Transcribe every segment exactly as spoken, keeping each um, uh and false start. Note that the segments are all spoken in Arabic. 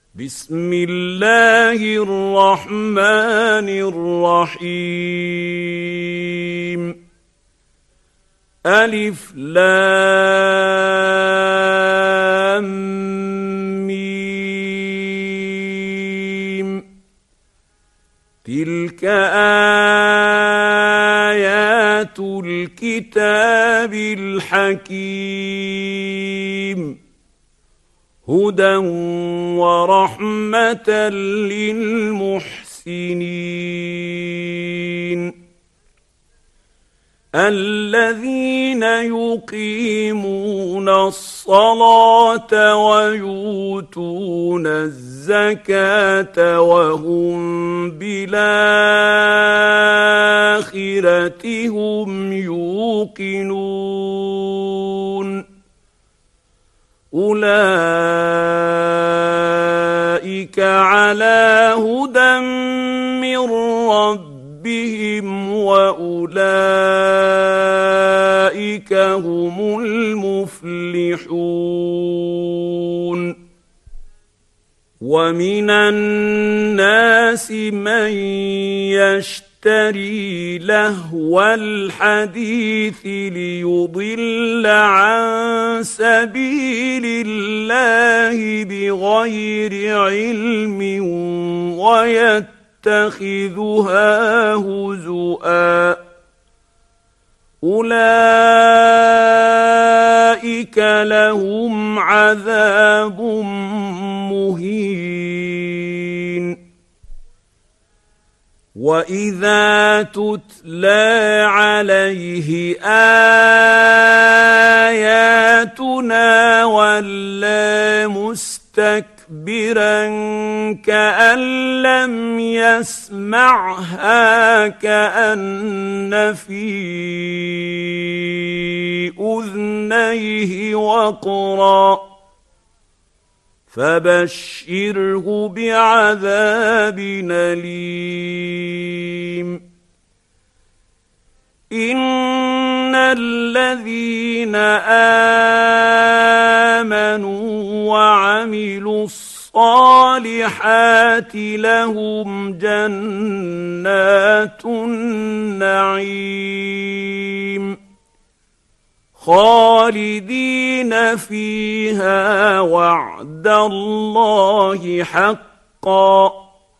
بسم الله الرحمن الرحيم ألف لام ميم تلك آيات الكتاب الحكيم هدى ورحمة للمحسنين الذين يقيمون الصلاة ويؤتون الزكاة وهم بالآخرة هم يوقنون أولئك على هدى من ربهم وأولئك هم المفلحون ومن الناس من يشتري لهو الحديث ليضل عن سبيل الله بغير علم ويتخذها هزؤا أولئك لهم عذاب مهين وإذا تتلى عليه آياتنا ولى مستكبرا كأن لم يسمعها كأن في أذنيه وقرا فبشره بعذاب أليم إن الذين آمنوا وعملوا الصالحات لهم جنات النعيم خالدين فيها وعد الله حقا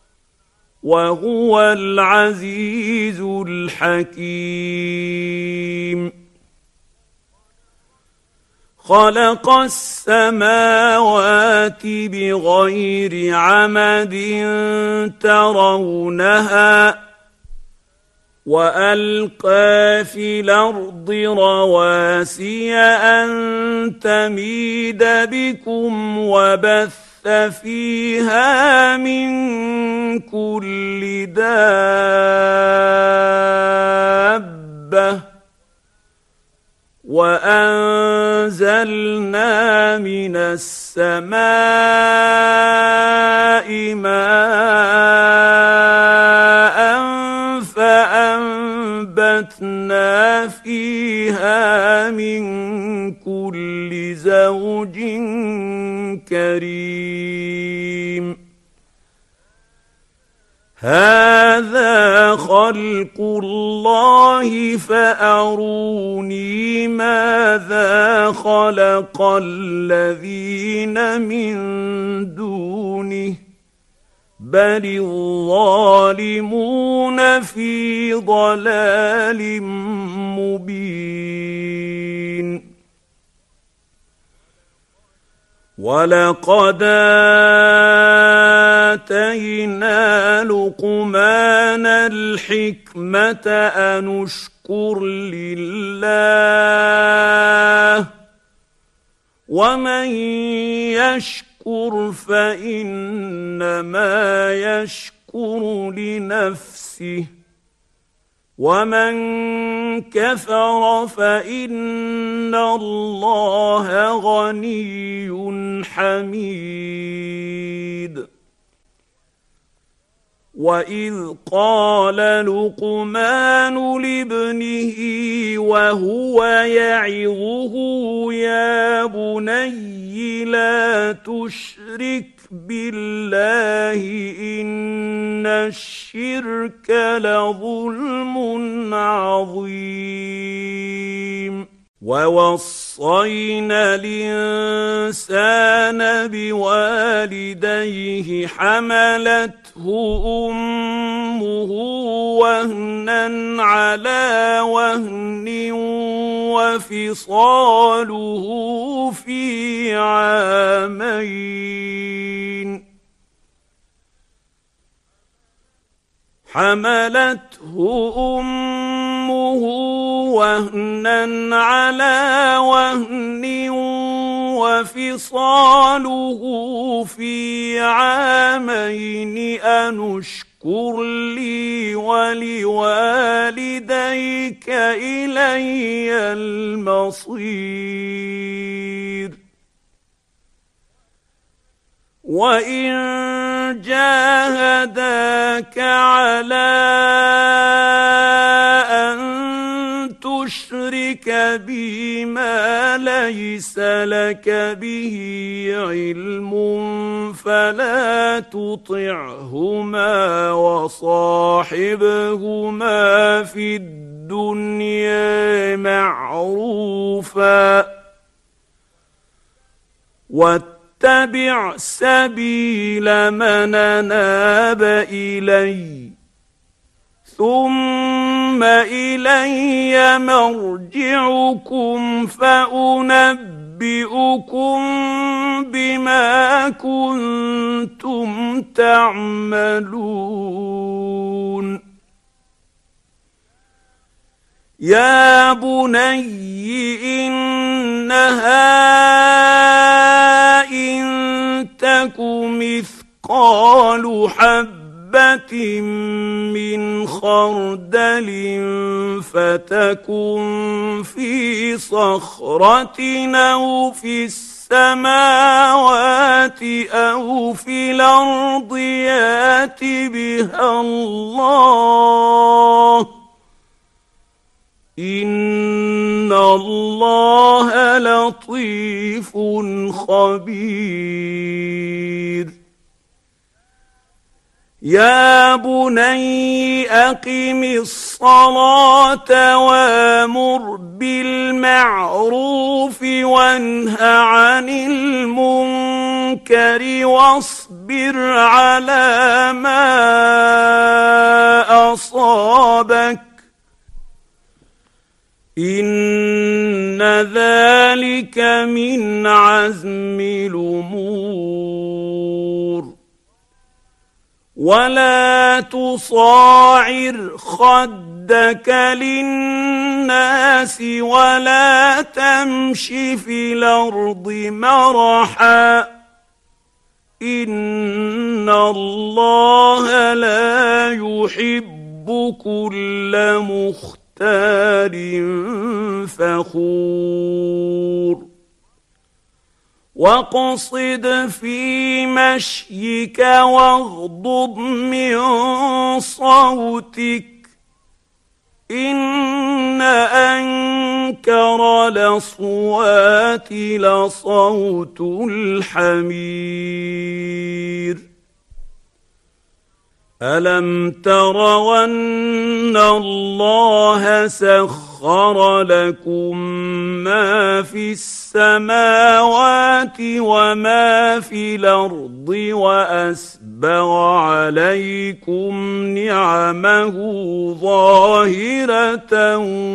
وهو العزيز الحكيم خلق السماوات بغير عمد ترونها وألقى في الأرض رواسي أن تميد بكم وبث فيها من كل دابة وأنزلنا من السماء ماء فأنبتنا فيها من كل زوج كريم هذا خلق الله فأروني ماذا خلق الذين من دونه بل الظالمون في ضلال مبين ولقد آتينا لقمان الحكمة أن اشكر لله ومن يشكر فإنما يشكر لنفسه ومن كفر فإن الله غني حميد وإذ قال لقمان لابنه وهو يعظه يا بني لا تشرك بالله إن الشرك لظلم عظيم. ووصينا الإنسان بوالديه حملته أمه وهنا على وهن وفصاله في عامين حملته أمه وهنا على وهن وفصاله في عامين أن اشكر لي ولوالديك إلي المصير. وإن جاهداك على أن تشرك بي ما ليس لك به علم فلا تطعهما وصاحبهما في الدنيا معروفا واتبع سبيل من أناب إلي ثم إلي مرجعكم فأنبئكم بما كنتم تعملون. يا بني إنها إن تك مثقال حبة من خردل فتكن في صخرة أو في السماوات أو في الأرض يأت بها الله إن الله لطيف خبير. يا بني أقم الصلاة وأمر بالمعروف وانه عن المنكر واصبر على ما أصابك إن ذلك من عزم الأمور. ولا تصاعر خدك للناس ولا تمش في الأرض مرحا إن الله لا يحب كل مختال فخور. واقصد في مشيك واغضض من صوتك إن أنكر الأصوات لصوت الحمير. ألم تروا أن الله سخر لكم ما في السماوات وما في الأرض وأسبغ عليكم نعمه ظاهرة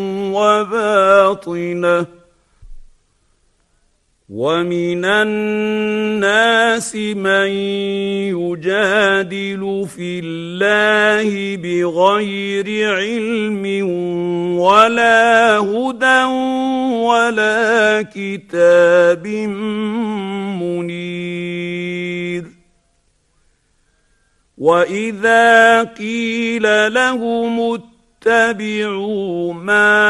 وباطنة ومن الناس من يجادل في الله بغير علم ولا هدى ولا كتاب منير. وإذا قيل لهم اتبعوا ما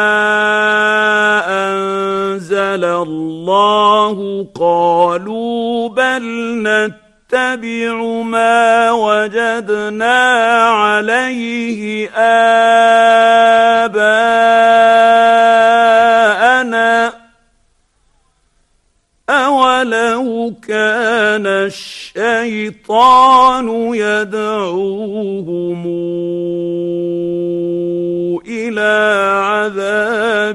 أنزل الله قالوا بل نتبع ما وجدنا عليه آباءنا أولو كان الشيء الشيطان يدعوهم إلى عذاب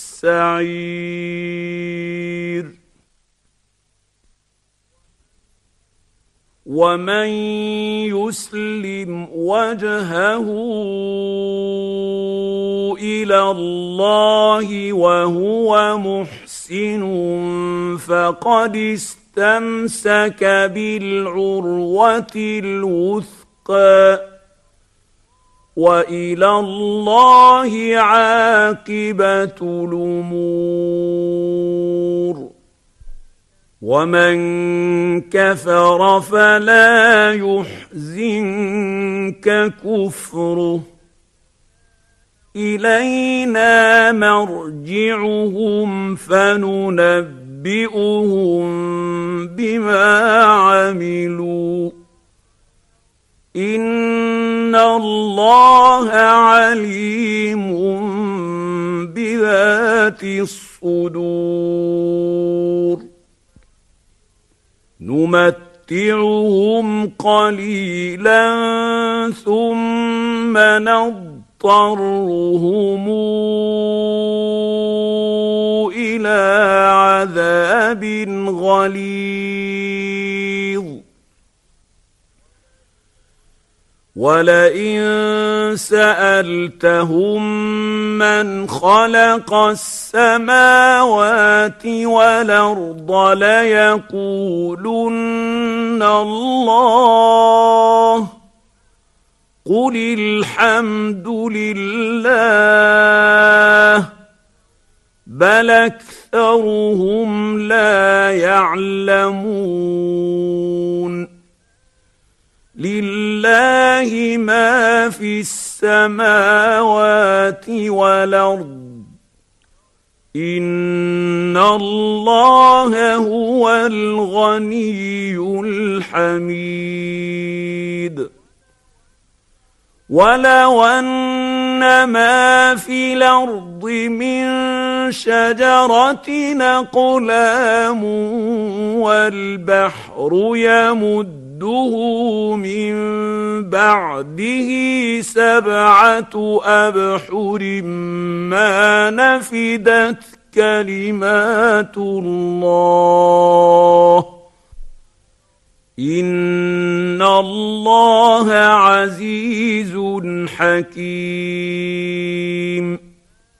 السعير. ومن يسلم وجهه إلى الله وهو محسن فقد استمسك بالعروة الوثقى وإلى الله عاقبة الأمور. ومن كفر فلا يحزنك كفره إلينا مرجعهم فننبئهم بما عملوا إن الله عليم بذات الصدور. نمتعهم قليلا ثم نضطرهم إلى عذاب غليظ. ولئن سألتهم من خلق السماوات والأرض ليقولن الله قل الحمد لله بل أكثرهم لا يعلمون. لله ما في السماوات والأرض إن الله هو الغني الحميد. ولو أن ما في الأرض من شجرة أقلام والبحر يمد من بعده سبعة أبحر ما نفدت كلمات الله إن الله عزيز حكيم.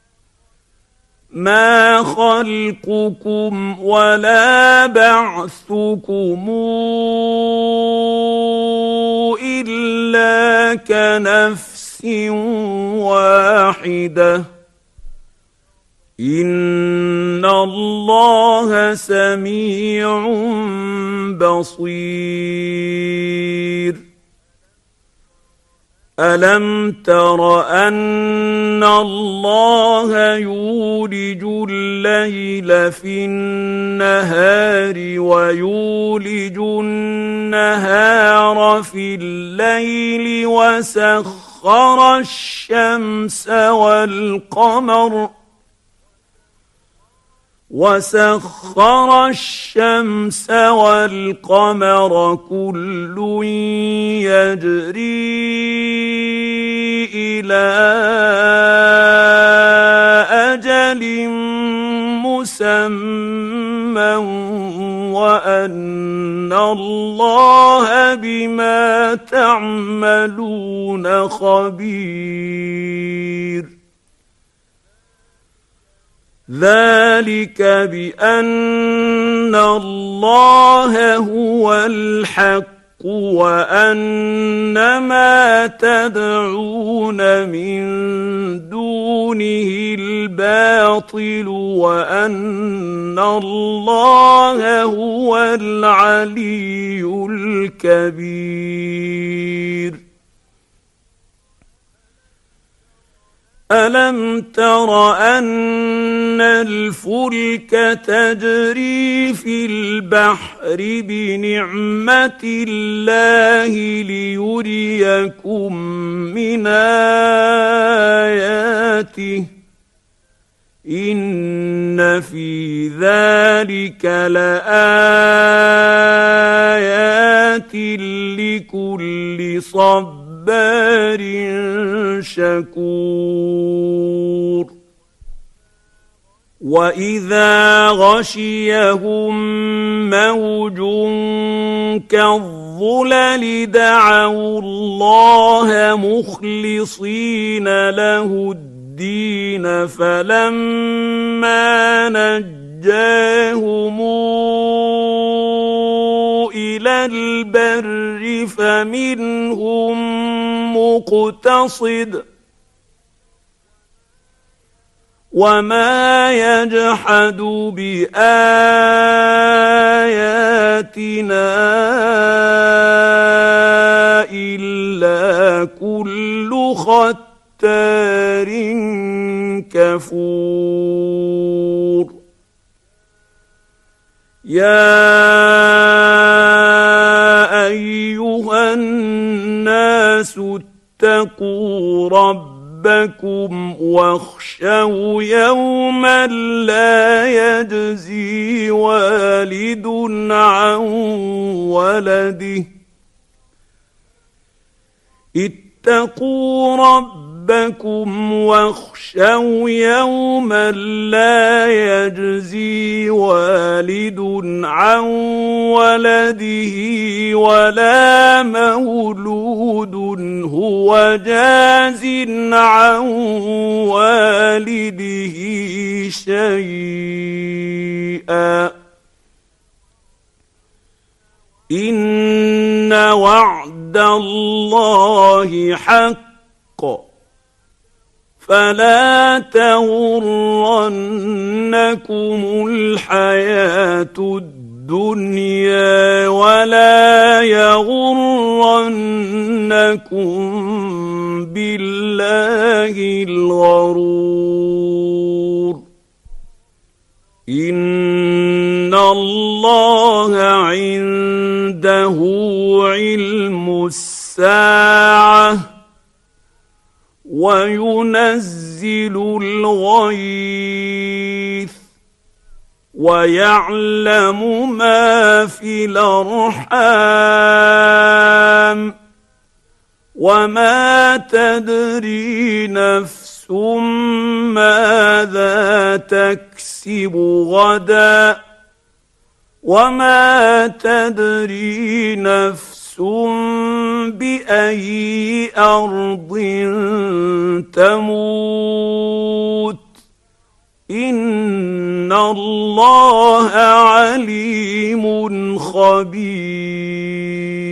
ما خلقكم ولا بعثكم إلا كنفس واحدة إن الله سميع بصير. ألم تر أن الله يولج الليل في النهار ويولج النهار في الليل وسخر الشمس والقمر وسخر الشمس والقمر كل يجري إلى أجل مسمى وأن الله بما تعملون خبير. ذلك بأن الله هو الحق وأن ما تدعون من دونه الباطل وأن الله هو العلي الكبير. ألم تر أن الفلك تجري في البحر بنعمة الله ليريكم من آياته إن في ذلك لآيات لكل صبار شكور واذا غشيهم موج كالظلل دعوا الله مخلصين له الدين فلما نجاهم الى البر فمنهم مقتصد وما يجحد بآياتنا إلا كل ختار كفور يا أيها الناس اتقوا ربكم ربكم واخشوا يوما لا يجزي والد عن ولده اتقوا ربكم واخشوا يوما لا يجزي والد عن ولده ولا مولود هو جاز عن والده شيئا إن وعد الله حق فلا تغرنكم الحياة الدنيا ولا يغرنكم بالله الغرور إن الله عنده علم الساعة وينزل الغيث ويعلم ما في الأرحام وما تدري نفس ماذا تكسب غدا وما تدري نفس بأي أرض تموت إن الله عليم خبير